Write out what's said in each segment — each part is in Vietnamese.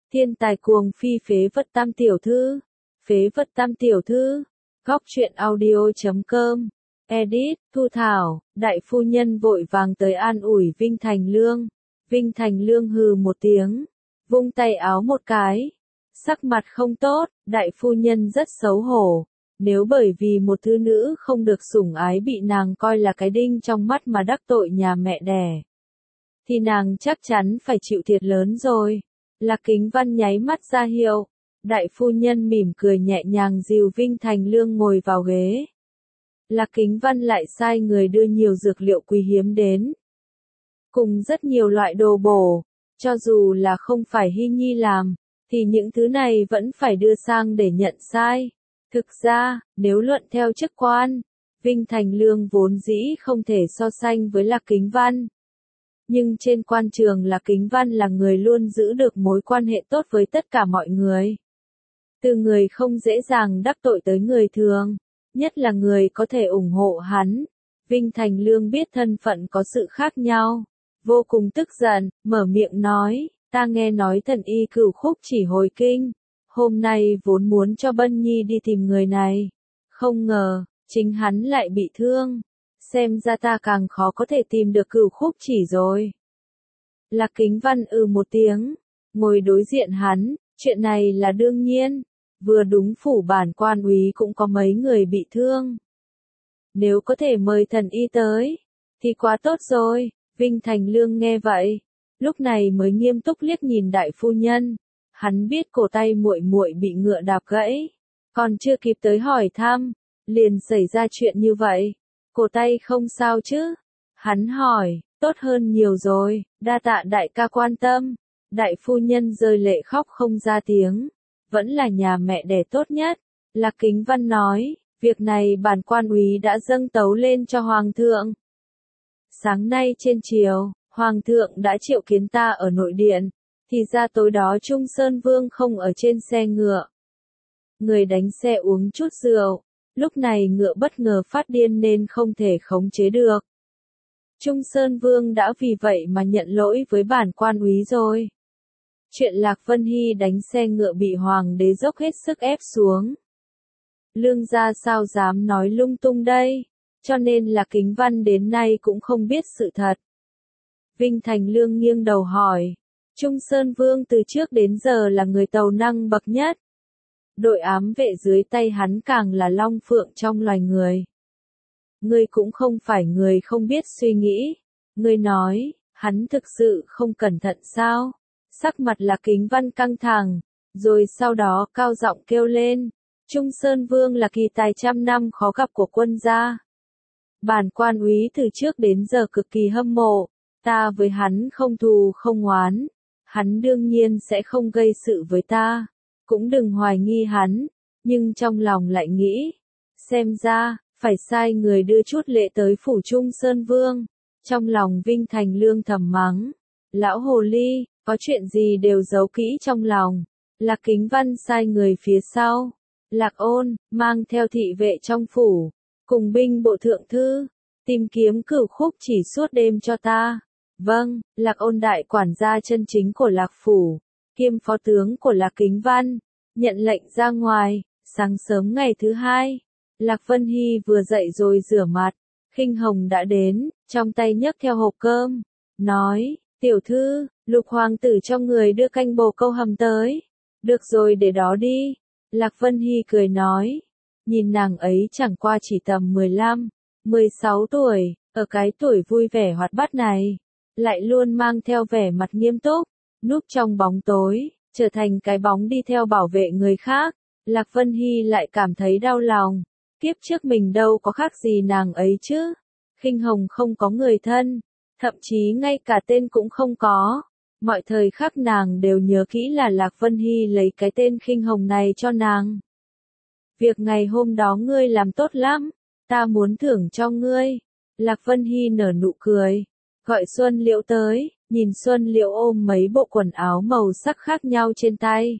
Thiên tài cuồng phi phế vật tam tiểu thư. Phế vật tam tiểu thư. Góc truyện audio.com. Edit, Thu Thảo, đại phu nhân vội vàng tới an ủi Vinh Thành Lương. Vinh Thành Lương hừ một tiếng, vung tay áo một cái. Sắc mặt không tốt, đại phu nhân rất xấu hổ. Nếu bởi vì một thứ nữ không được sủng ái bị nàng coi là cái đinh trong mắt mà đắc tội nhà mẹ đẻ, thì nàng chắc chắn phải chịu thiệt lớn rồi. Lạc Kính Văn nháy mắt ra hiệu. Đại phu nhân mỉm cười nhẹ nhàng dìu Vinh Thành Lương ngồi vào ghế. Lạc Kính Văn lại sai người đưa nhiều dược liệu quý hiếm đến, cùng rất nhiều loại đồ bổ. Cho dù là không phải Hy Nhi làm, thì những thứ này vẫn phải đưa sang để nhận sai. Thực ra, nếu luận theo chức quan, Vinh Thành Lương vốn dĩ không thể so sánh với Lạc Kính Văn. Nhưng trên quan trường Lạc Kính Văn là người luôn giữ được mối quan hệ tốt với tất cả mọi người. Từ người không dễ dàng đắc tội tới người thường, nhất là người có thể ủng hộ hắn. Vinh Thành Lương biết thân phận có sự khác nhau, vô cùng tức giận, mở miệng nói, ta nghe nói thần y Cửu Khúc chỉ hồi kinh, hôm nay vốn muốn cho Bân Nhi đi tìm người này, không ngờ, chính hắn lại bị thương, xem ra ta càng khó có thể tìm được Cửu Khúc chỉ rồi. Lạc Kính Văn một tiếng, ngồi đối diện hắn, chuyện này là đương nhiên, vừa đúng phủ bản quan úy cũng có mấy người bị thương. Nếu có thể mời thần y tới, thì quá tốt rồi. Vinh Thành Lương nghe vậy, lúc này mới nghiêm túc liếc nhìn đại phu nhân. Hắn biết cổ tay muội muội bị ngựa đạp gãy, còn chưa kịp tới hỏi thăm, liền xảy ra chuyện như vậy. Cổ tay không sao chứ? Hắn hỏi, tốt hơn nhiều rồi, đa tạ đại ca quan tâm. Đại phu nhân rơi lệ khóc không ra tiếng, vẫn là nhà mẹ đẻ tốt nhất. Lạc Kính Văn nói, việc này bản quan úy đã dâng tấu lên cho Hoàng thượng. Sáng nay trên chiều, Hoàng thượng đã triệu kiến ta ở nội điện, thì ra tối đó Trung Sơn Vương không ở trên xe ngựa. Người đánh xe uống chút rượu, lúc này ngựa bất ngờ phát điên nên không thể khống chế được. Trung Sơn Vương đã vì vậy mà nhận lỗi với bản quan úy rồi. Chuyện Lạc Vân Hy đánh xe ngựa bị hoàng đế dốc hết sức ép xuống. Lương gia sao dám nói lung tung đây, cho nên Lạc Kính Văn đến nay cũng không biết sự thật. Vinh Thành Lương nghiêng đầu hỏi, Trung Sơn Vương từ trước đến giờ là người tàu năng bậc nhất. Đội ám vệ dưới tay hắn càng là long phượng trong loài người. Ngươi cũng không phải người không biết suy nghĩ. Ngươi nói, hắn thực sự không cẩn thận sao? Sắc mặt Lạc Kính Văn căng thẳng, rồi sau đó cao giọng kêu lên, Trung Sơn Vương là kỳ tài trăm năm khó gặp của quân gia. Bản quan úy từ trước đến giờ cực kỳ hâm mộ, ta với hắn không thù không oán, hắn đương nhiên sẽ không gây sự với ta, cũng đừng hoài nghi hắn, nhưng trong lòng lại nghĩ, xem ra, phải sai người đưa chút lễ tới phủ Trung Sơn Vương. Trong lòng Vinh Thành Lương thầm mắng, lão hồ ly, có chuyện gì đều giấu kỹ trong lòng. Lạc Kính Văn sai người phía sau, Lạc Ôn, mang theo thị vệ trong phủ, cùng binh bộ thượng thư, tìm kiếm Cửu Khúc chỉ suốt đêm cho ta. Vâng, Lạc Ôn đại quản gia chân chính của Lạc Phủ, kiêm phó tướng của Lạc Kính Văn, nhận lệnh ra ngoài. Sáng sớm ngày thứ hai, Lạc Vân Hy vừa dậy rồi rửa mặt, Khinh Hồng đã đến, trong tay nhấc theo hộp cơm, nói, tiểu thư, Lục hoàng tử cho người đưa canh bồ câu hầm tới. Được rồi để đó đi. Lạc Vân Hy cười nói, nhìn nàng ấy chẳng qua chỉ tầm 15, 16 tuổi, ở cái tuổi vui vẻ hoạt bát này, lại luôn mang theo vẻ mặt nghiêm túc, núp trong bóng tối, trở thành cái bóng đi theo bảo vệ người khác. Lạc Vân Hy lại cảm thấy đau lòng, kiếp trước mình đâu có khác gì nàng ấy chứ. Khinh Hồng không có người thân, thậm chí ngay cả tên cũng không có. Mọi thời khắc nàng đều nhớ kỹ là Lạc Vân Hy lấy cái tên Khinh Hồng này cho nàng. Việc ngày hôm đó ngươi làm tốt lắm, ta muốn thưởng cho ngươi. Lạc Vân Hy nở nụ cười, gọi Xuân Liễu tới, nhìn Xuân Liễu ôm mấy bộ quần áo màu sắc khác nhau trên tay.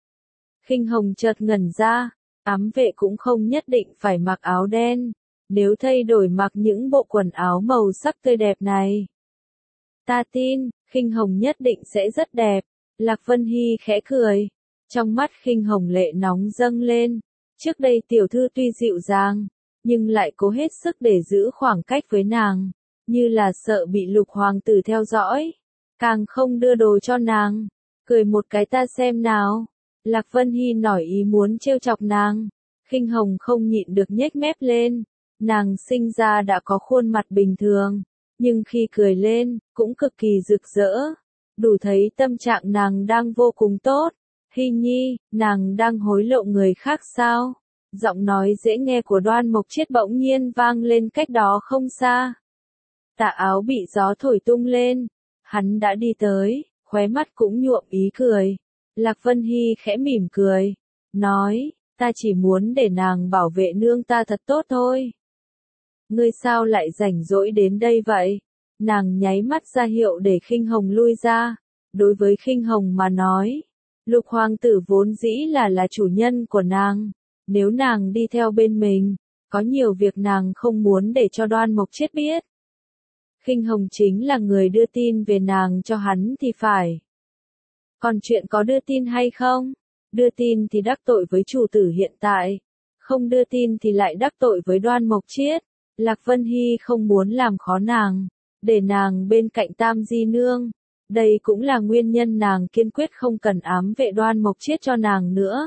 Khinh Hồng chợt ngẩn ra, ám vệ cũng không nhất định phải mặc áo đen, nếu thay đổi mặc những bộ quần áo màu sắc tươi đẹp này. Ta tin, Khinh Hồng nhất định sẽ rất đẹp. Lạc Vân Hy khẽ cười, trong mắt Khinh Hồng lệ nóng dâng lên. Trước đây tiểu thư tuy dịu dàng, nhưng lại cố hết sức để giữ khoảng cách với nàng, như là sợ bị Lục hoàng tử theo dõi, càng không đưa đồ cho nàng. Cười một cái ta xem nào. Lạc Vân Hy nổi ý muốn trêu chọc nàng. Khinh Hồng không nhịn được nhếch mép lên. Nàng sinh ra đã có khuôn mặt bình thường, nhưng khi cười lên, cũng cực kỳ rực rỡ. Đủ thấy tâm trạng nàng đang vô cùng tốt. Hy Nhi, nàng đang hối lộ người khác sao? Giọng nói dễ nghe của Đoan Mộc Chiết bỗng nhiên vang lên cách đó không xa. Tà áo bị gió thổi tung lên. Hắn đã đi tới, khóe mắt cũng nhuộm ý cười. Lạc Vân Hy khẽ mỉm cười, nói, ta chỉ muốn để nàng bảo vệ nương ta thật tốt thôi. Ngươi sao lại rảnh rỗi đến đây vậy? Nàng nháy mắt ra hiệu để Khinh Hồng lui ra. Đối với Khinh Hồng mà nói, Lục hoàng tử vốn dĩ là chủ nhân của nàng. Nếu nàng đi theo bên mình, có nhiều việc nàng không muốn để cho Đoan Mộc Chiết biết. Khinh Hồng chính là người đưa tin về nàng cho hắn thì phải. Còn chuyện có đưa tin hay không? Đưa tin thì đắc tội với chủ tử hiện tại. Không đưa tin thì lại đắc tội với Đoan Mộc Chiết. Lạc Vân Hy không muốn làm khó nàng, để nàng bên cạnh Tam Di Nương. Đây cũng là nguyên nhân nàng kiên quyết không cần ám vệ Đoan Mộc Chiết cho nàng nữa.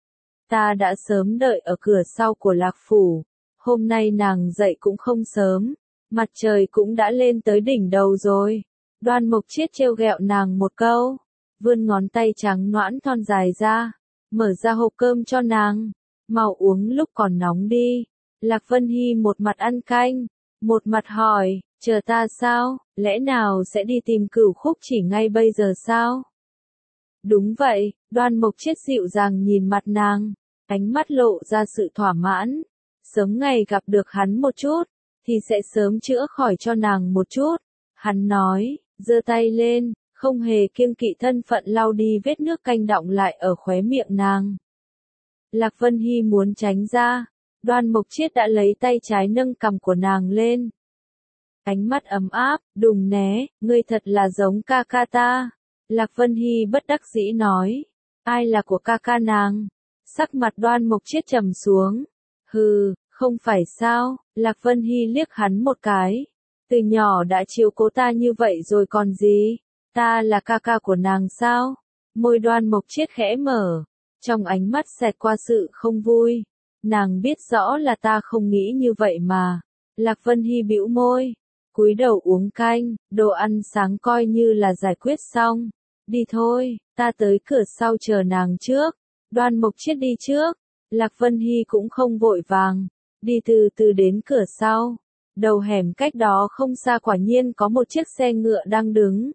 Ta đã sớm đợi ở cửa sau của Lạc Phủ. Hôm nay nàng dậy cũng không sớm. Mặt trời cũng đã lên tới đỉnh đầu rồi. Đoan Mộc Chiết trêu ghẹo nàng một câu. Vươn ngón tay trắng nõn thon dài ra. Mở ra hộp cơm cho nàng. Mau uống lúc còn nóng đi. Lạc Vân Hy một mặt ăn canh, một mặt hỏi, chờ ta sao, lẽ nào sẽ đi tìm Cửu Khúc Chỉ ngay bây giờ sao? Đúng vậy, Đoan Mộc Chiết dịu dàng nhìn mặt nàng, ánh mắt lộ ra sự thỏa mãn. Sớm ngày gặp được hắn một chút, thì sẽ sớm chữa khỏi cho nàng một chút. Hắn nói, giơ tay lên, không hề kiêng kỵ thân phận lau đi vết nước canh đọng lại ở khóe miệng nàng. Lạc Vân Hy muốn tránh ra. Đoan Mộc Chiết đã lấy tay trái nâng cằm của nàng lên. Ánh mắt ấm áp, đừng né, ngươi thật là giống ca ca ta. Lạc Vân Hy bất đắc dĩ nói, ai là của ca ca nàng? Sắc mặt Đoan Mộc Chiết trầm xuống. Hừ, không phải sao? Lạc Vân Hy liếc hắn một cái. Từ nhỏ đã chiếu cố ta như vậy rồi còn gì? Ta là ca ca của nàng sao? Môi Đoan Mộc Chiết khẽ mở, trong ánh mắt xẹt qua sự không vui. Nàng biết rõ là ta không nghĩ như vậy mà. Lạc Vân Hy bĩu môi, cúi đầu uống canh, đồ ăn sáng coi như là giải quyết xong. Đi thôi, ta tới cửa sau chờ nàng trước. Đoan Mộc Chiết đi trước. Lạc Vân Hy cũng không vội vàng, đi từ từ đến cửa sau. Đầu hẻm cách đó không xa quả nhiên có một chiếc xe ngựa đang đứng.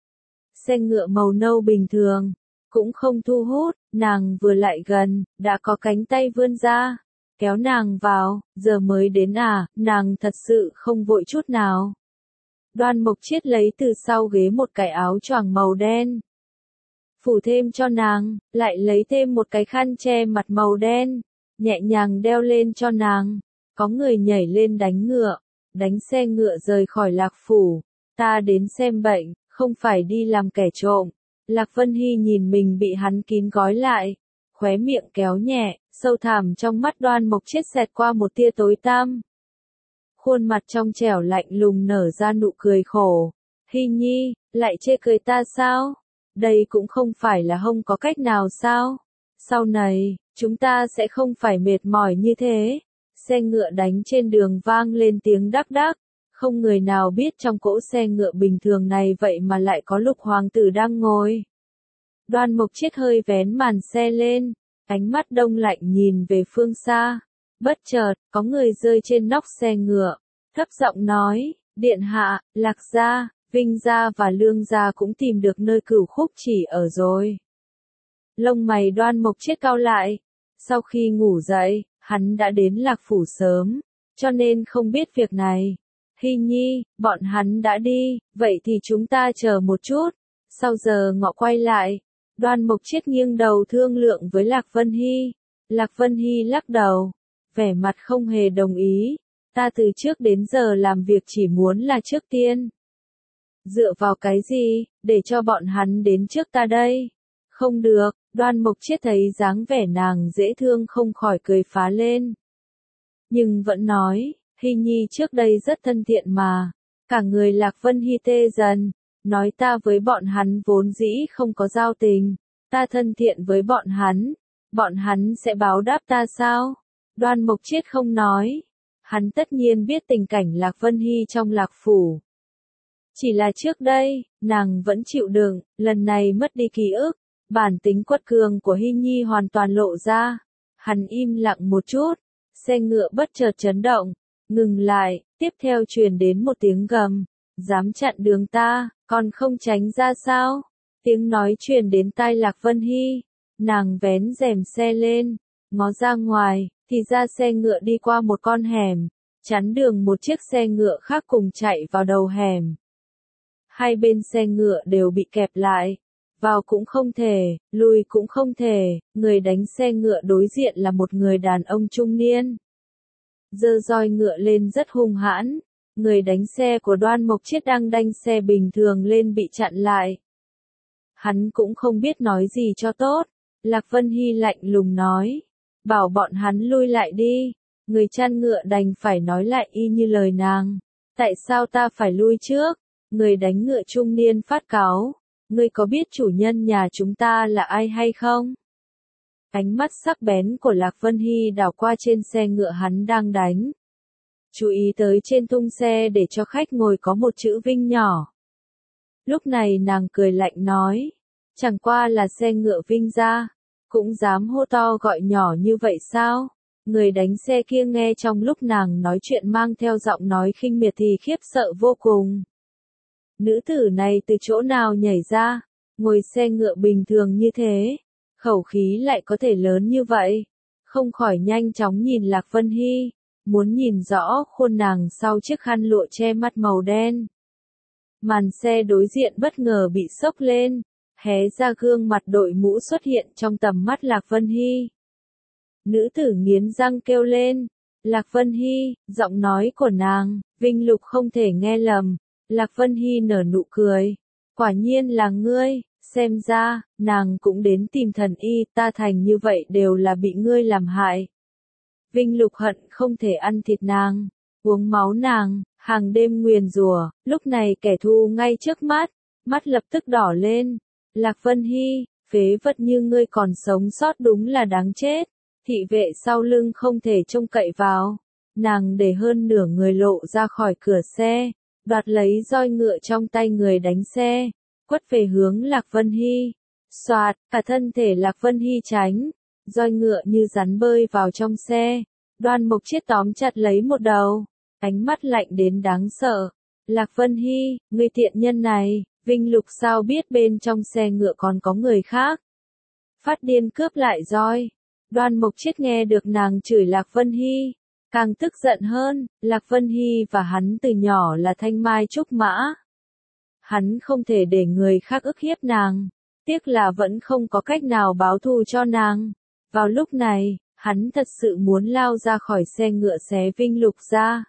Xe ngựa màu nâu bình thường, cũng không thu hút. Nàng vừa lại gần, đã có cánh tay vươn ra, kéo nàng vào. Giờ mới đến à? Nàng thật sự không vội chút nào. Đoan Mộc Chiết lấy từ sau ghế một cái áo choàng màu đen, phủ thêm cho nàng, lại lấy thêm một cái khăn che mặt màu đen, nhẹ nhàng đeo lên cho nàng. Có người nhảy lên đánh ngựa, đánh xe ngựa rời khỏi Lạc Phủ. Ta đến xem bệnh, không phải đi làm kẻ trộm. Lạc Vân Hy nhìn mình bị hắn kín gói lại, khóe miệng kéo nhẹ, sâu thẳm trong mắt Đoan Mộc Chiết xẹt qua một tia tối tăm. Khuôn mặt trong trẻo lạnh lùng nở ra nụ cười khổ. Hy Nhi, lại chê cười ta sao? Đây cũng không phải là không có cách nào sao? Sau này, chúng ta sẽ không phải mệt mỏi như thế. Xe ngựa đánh trên đường vang lên tiếng đắc đắc. Không người nào biết trong cỗ xe ngựa bình thường này vậy mà lại có Lục hoàng tử đang ngồi. Đoan Mộc Chiết hơi vén màn xe lên, ánh mắt đông lạnh nhìn về phương xa. Bất chợt, có người rơi trên nóc xe ngựa, thấp giọng nói, điện hạ, Lạc gia, Vinh gia và Lương gia cũng tìm được nơi Cửu Khúc Chỉ ở rồi. Lông mày Đoan Mộc Chiết cau lại. Sau khi ngủ dậy, hắn đã đến Lạc Phủ sớm, cho nên không biết việc này. Hy Nhi, bọn hắn đã đi, vậy thì chúng ta chờ một chút. Sau giờ ngọ quay lại. Đoan Mộc Chiết nghiêng đầu thương lượng với Lạc Vân Hy. Lạc Vân Hy lắc đầu, vẻ mặt không hề đồng ý. Ta từ trước đến giờ làm việc chỉ muốn là trước tiên Dựa vào cái gì, để cho bọn hắn đến trước ta đây? Không được, Đoan Mộc Chiết thấy dáng vẻ nàng dễ thương không khỏi cười phá lên. Nhưng vẫn nói, Hy Nhi trước đây rất thân thiện mà. Cả người Lạc Vân Hy tê dần, nói ta với bọn hắn vốn dĩ không có giao tình. Ta thân thiện với bọn hắn sẽ báo đáp ta sao? Đoan Mộc Chiết không nói. Hắn tất nhiên biết tình cảnh Lạc Vân Hy trong Lạc Phủ. Chỉ là trước đây, nàng vẫn chịu đựng, lần này mất đi ký ức. Bản tính quật cường của Hy Nhi hoàn toàn lộ ra. Hắn im lặng một chút, xe ngựa bất chợt chấn động, ngừng lại, tiếp theo truyền đến một tiếng gầm. Dám chặn đường ta, còn không tránh ra sao? Tiếng nói truyền đến tai Lạc Vân Hy. Nàng vén rèm xe lên, ngó ra ngoài, thì ra xe ngựa đi qua một con hẻm, chắn đường một chiếc xe ngựa khác cùng chạy vào đầu hẻm. Hai bên xe ngựa đều bị kẹp lại, vào cũng không thể, lùi cũng không thể, người đánh xe ngựa đối diện là một người đàn ông trung niên. Giơ roi ngựa lên rất hung hãn, người đánh xe của Đoan Mộc Chiết đang đanh xe bình thường lên bị chặn lại. Hắn cũng không biết nói gì cho tốt, Lạc Vân Hy lạnh lùng nói, bảo bọn hắn lui lại đi, người chăn ngựa đành phải nói lại y như lời nàng, tại sao ta phải lui trước? Người đánh ngựa trung niên phát cáu, ngươi có biết chủ nhân nhà chúng ta là ai hay không? Ánh mắt sắc bén của Lạc Vân Hy đảo qua trên xe ngựa hắn đang đánh. Chú ý tới trên thung xe để cho khách ngồi có một chữ Vinh nhỏ. Lúc này nàng cười lạnh nói, chẳng qua là xe ngựa Vinh gia, cũng dám hô to gọi nhỏ như vậy sao? Người đánh xe kia nghe trong lúc nàng nói chuyện mang theo giọng nói khinh miệt thì khiếp sợ vô cùng. Nữ tử này từ chỗ nào nhảy ra, ngồi xe ngựa bình thường như thế, khẩu khí lại có thể lớn như vậy, không khỏi nhanh chóng nhìn Lạc Vân Hy, muốn nhìn rõ khuôn nàng sau chiếc khăn lụa che mắt màu đen. Màn xe đối diện bất ngờ bị xốc lên, hé ra gương mặt đội mũ xuất hiện trong tầm mắt Lạc Vân Hy. Nữ tử nghiến răng kêu lên, Lạc Vân Hy, giọng nói của nàng, Vinh Lục không thể nghe lầm. Lạc Vân Hy nở nụ cười, quả nhiên là ngươi, xem ra, nàng cũng đến tìm thần y, ta thành như vậy đều là bị ngươi làm hại. Vinh Lục hận không thể ăn thịt nàng, uống máu nàng, hàng đêm nguyền rủa, lúc này kẻ thù ngay trước mắt, mắt lập tức đỏ lên. Lạc Vân Hy, phế vật như ngươi còn sống sót đúng là đáng chết, thị vệ sau lưng không thể trông cậy vào. Nàng để hơn nửa người lộ ra khỏi cửa xe, đoạt lấy roi ngựa trong tay người đánh xe, quất về hướng Lạc Vân Hy. Xoạt, cả thân thể Lạc Vân Hy tránh, roi ngựa như rắn bơi vào trong xe. Đoan Mộc Chiết tóm chặt lấy một đầu, ánh mắt lạnh đến đáng sợ. Lạc Vân Hy, ngươi tiện nhân này, Vinh Lục sao biết bên trong xe ngựa còn có người khác? Phát điên cướp lại roi. Đoan Mộc Chiết nghe được nàng chửi Lạc Vân Hy, càng tức giận hơn. Lạc Vân Hy và hắn từ nhỏ là thanh mai trúc mã. Hắn không thể để người khác ức hiếp nàng, tiếc là vẫn không có cách nào báo thù cho nàng. Vào lúc này, hắn thật sự muốn lao ra khỏi xe ngựa xé Vinh Lục ra.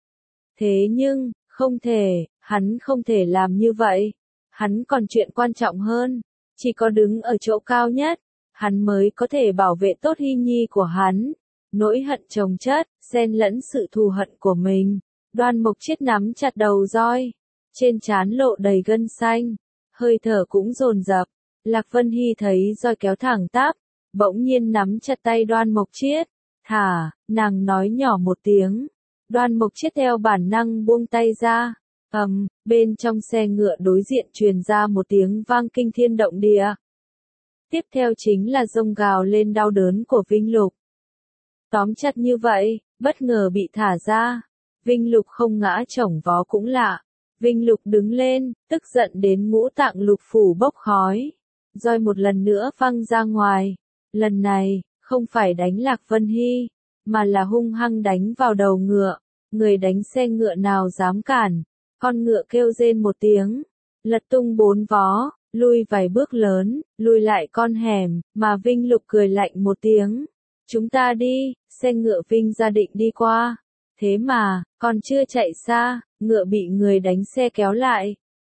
Thế nhưng, không thể, hắn không thể làm như vậy. Hắn còn chuyện quan trọng hơn, chỉ có đứng ở chỗ cao nhất, hắn mới có thể bảo vệ tốt Hy Nhi của hắn. Nỗi hận chồng chất, xen lẫn sự thù hận của mình. Đoan Mộc Chiết nắm chặt đầu roi, trên trán lộ đầy gân xanh, hơi thở cũng dồn dập. Lạc Vân Hy thấy roi kéo thẳng tắp, bỗng nhiên nắm chặt tay Đoan Mộc Chiết. Thả, nàng nói nhỏ một tiếng. Đoan Mộc Chiết theo bản năng buông tay ra. Bên trong xe ngựa đối diện truyền ra một tiếng vang kinh thiên động địa. Tiếp theo chính là rông gào lên đau đớn của Vinh Lục. Tóm chặt như vậy, bất ngờ bị thả ra. Vinh Lục không ngã chổng vó cũng lạ. Vinh Lục đứng lên, tức giận đến ngũ tạng lục phủ bốc khói. Roi một lần nữa văng ra ngoài. Lần này, không phải đánh Lạc Vân Hy, mà là hung hăng đánh vào đầu ngựa. Người đánh xe ngựa nào dám cản. Con ngựa kêu rên một tiếng, lật tung bốn vó, lui vài bước lớn, lui lại con hẻm, mà Vinh Lục cười lạnh một tiếng. Chúng ta đi, xe ngựa Vinh gia định đi qua. Thế mà, còn chưa chạy xa, ngựa bị người đánh xe kéo lại.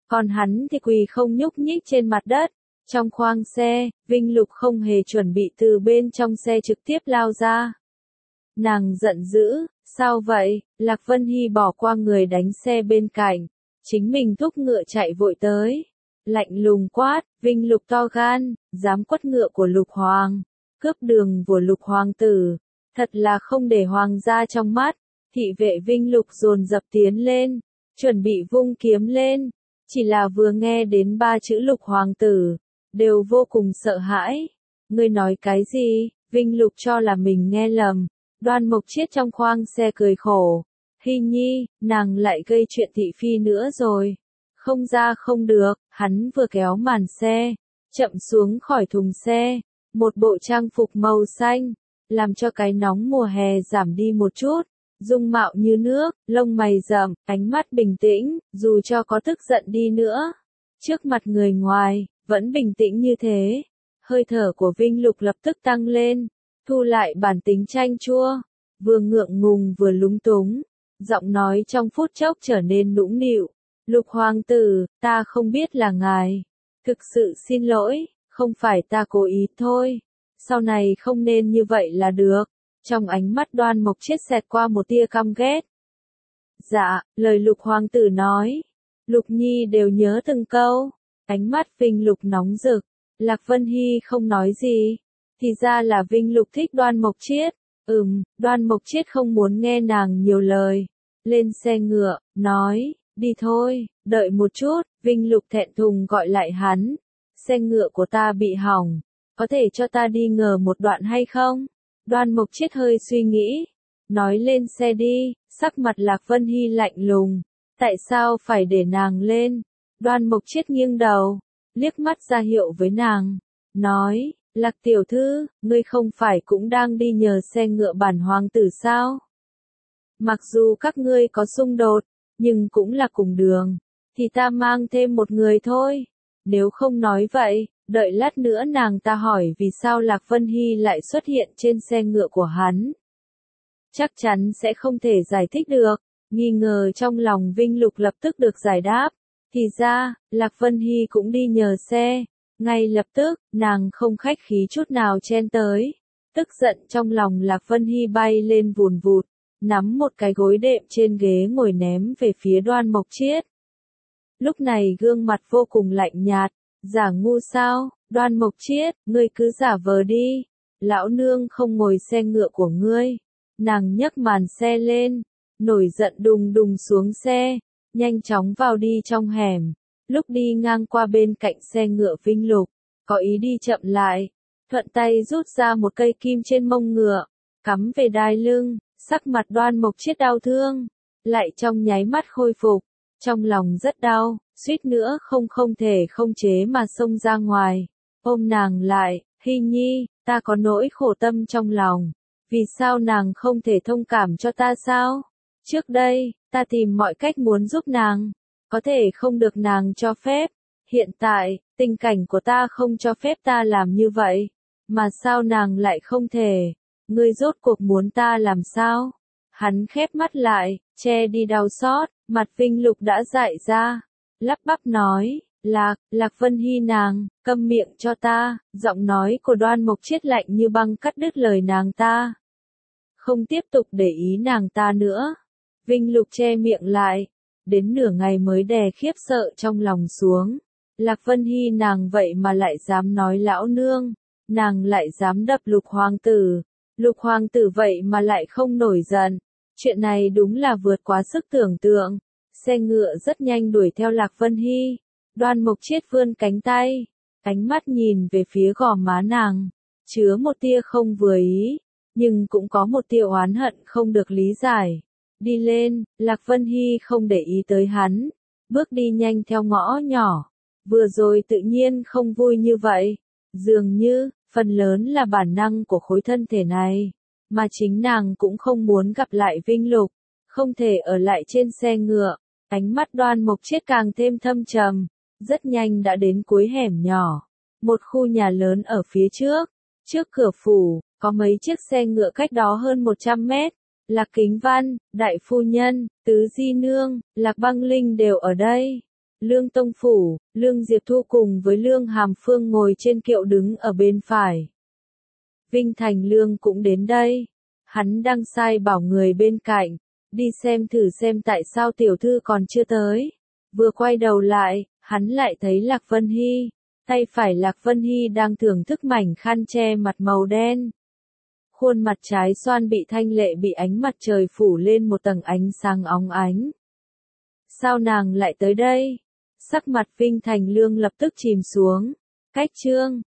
còn hắn thì quỳ không nhúc nhích trên mặt đất. Trong khoang xe, Vinh Lục không hề chuẩn bị từ bên trong xe trực tiếp lao ra. Nàng giận dữ, sao vậy? Lạc Vân Hy bỏ qua người đánh xe bên cạnh, chính mình thúc ngựa chạy vội tới. Lạnh lùng quát, Vinh Lục to gan, dám quất ngựa của Lục Hoàng, cướp đường của Lục Hoàng tử, thật là không để Hoàng gia trong mắt. Thị vệ Vinh Lục dồn dập tiến lên, chuẩn bị vung kiếm lên, chỉ là vừa nghe đến 3 chữ Lục Hoàng tử, đều vô cùng sợ hãi. Ngươi nói cái gì? Vinh Lục cho là mình nghe lầm. Đoan Mộc Chiết trong khoang xe cười khổ. Hy Nhi, nàng lại gây chuyện thị phi nữa rồi. Không ra không được, hắn vừa kéo màn xe, chậm xuống khỏi thùng xe. Một bộ trang phục màu xanh, làm cho cái nóng mùa hè giảm đi một chút. Dung mạo như nước, lông mày rậm, ánh mắt bình tĩnh, dù cho có tức giận đi nữa. Trước mặt người ngoài, vẫn bình tĩnh như thế. Hơi thở của Vinh Lục lập tức tăng lên, thu lại bản tính chanh chua, vừa ngượng ngùng vừa lúng túng, giọng nói trong phút chốc trở nên nũng nịu. Lục Hoàng tử, ta không biết là ngài. Thực sự xin lỗi, không phải ta cố ý thôi. Sau này không nên như vậy là được. Trong ánh mắt Đoan Mộc Chiết xẹt qua một tia căm ghét. Dạ, lời Lục Hoàng tử nói, Lục Nhi đều nhớ từng câu. Ánh mắt Vinh Lục nóng rực. Lạc Vân Hy không nói gì. Thì ra là Vinh Lục thích Đoan Mộc Chiết. Đoan Mộc Chiết không muốn nghe nàng nhiều lời. Lên xe ngựa, nói, đi thôi, đợi một chút. Vinh Lục thẹn thùng gọi lại hắn. Xe ngựa của ta bị hỏng, có thể cho ta đi ngờ một đoạn hay không? Đoan Mộc Chiết hơi suy nghĩ, nói lên xe đi. Sắc mặt Lạc Vân Hy lạnh lùng. Tại sao phải để nàng lên? Đoan Mộc Chiết nghiêng đầu, liếc mắt ra hiệu với nàng, nói, Lạc tiểu thư, ngươi không phải cũng đang đi nhờ xe ngựa bản hoàng tử sao? Mặc dù các ngươi có xung đột, nhưng cũng là cùng đường, thì ta mang thêm một người thôi. Nếu không nói vậy, đợi lát nữa nàng ta hỏi vì sao Lạc Vân Hy lại xuất hiện trên xe ngựa của hắn. Chắc chắn sẽ không thể giải thích được. Nghi ngờ trong lòng Vinh Lục lập tức được giải đáp. Thì ra, Lạc Vân Hy cũng đi nhờ xe. Ngay lập tức, nàng không khách khí chút nào chen tới. Tức giận trong lòng Lạc Vân Hy bay lên vùn vụt, nắm một cái gối đệm trên ghế ngồi ném về phía Đoan Mộc Chiết. Lúc này gương mặt vô cùng lạnh nhạt, giả ngu sao? Đoan Mộc Chiết, ngươi cứ giả vờ đi. Lão nương không ngồi xe ngựa của ngươi. Nàng nhấc màn xe lên, nổi giận đùng đùng xuống xe, nhanh chóng vào đi trong hẻm. Lúc đi ngang qua bên cạnh xe ngựa Vinh Lục, có ý đi chậm lại, thuận tay rút ra một cây kim trên mông ngựa, cắm về đai lưng. Sắc mặt Đoan Mộc Chiết đau thương, lại trong nháy mắt khôi phục, trong lòng rất đau, suýt nữa không thể không chế mà xông ra ngoài, ôm nàng lại. Hy Nhi, ta có nỗi khổ tâm trong lòng, vì sao nàng không thể thông cảm cho ta sao? Trước đây, ta tìm mọi cách muốn giúp nàng, có thể không được nàng cho phép. Hiện tại, tình cảnh của ta không cho phép ta làm như vậy, mà sao nàng lại không thể? Ngươi rốt cuộc muốn ta làm sao? Hắn khép mắt lại, che đi đau xót, mặt Vinh Lục đã dại ra, lắp bắp nói, Lạc Vân Hy nàng, câm miệng cho ta. Giọng nói của Đoan Mộc Chiết lạnh như băng cắt đứt lời nàng ta. Không tiếp tục để ý nàng ta nữa. Vinh Lục che miệng lại, đến nửa ngày mới đè khiếp sợ trong lòng xuống. Lạc Vân Hy nàng vậy mà lại dám nói lão nương, nàng lại dám đập Lục Hoàng tử. Lục Hoàng tử vậy mà lại không nổi giận. Chuyện này đúng là vượt quá sức tưởng tượng. Xe ngựa rất nhanh đuổi theo Lạc Vân Hy. Đoan Mộc Chiết vươn cánh tay, ánh mắt nhìn về phía gò má nàng, chứa một tia không vừa ý, nhưng cũng có một tia oán hận không được lý giải. Đi lên, Lạc Vân Hy không để ý tới hắn, bước đi nhanh theo ngõ nhỏ. Vừa rồi tự nhiên không vui như vậy, dường như, phần lớn là bản năng của khối thân thể này, mà chính nàng cũng không muốn gặp lại Vinh Lục, không thể ở lại trên xe ngựa. Ánh mắt Đoan Mộc Chiết càng thêm thâm trầm, rất nhanh đã đến cuối hẻm nhỏ, một khu nhà lớn ở phía trước. Trước cửa phủ, có mấy chiếc xe ngựa cách đó hơn 100 mét. Lạc Kính Văn, Đại Phu Nhân, Tứ Di Nương, Lạc Băng Linh đều ở đây. Lương Tông Phủ, Lương Diệp Thu cùng với Lương Hàm Phương ngồi trên kiệu đứng ở bên phải. Vinh Thành Lương cũng đến đây. Hắn đang sai bảo người bên cạnh, đi xem thử xem tại sao tiểu thư còn chưa tới. Vừa quay đầu lại, hắn lại thấy Lạc Vân Hy. Tay phải Lạc Vân Hy đang thưởng thức mảnh khăn che mặt màu đen. Khuôn mặt trái xoan bị thanh lệ bị ánh mặt trời phủ lên một tầng ánh sáng óng ánh. Sao nàng lại tới đây? Sắc mặt Vinh Thành Lương lập tức chìm xuống. Cách chương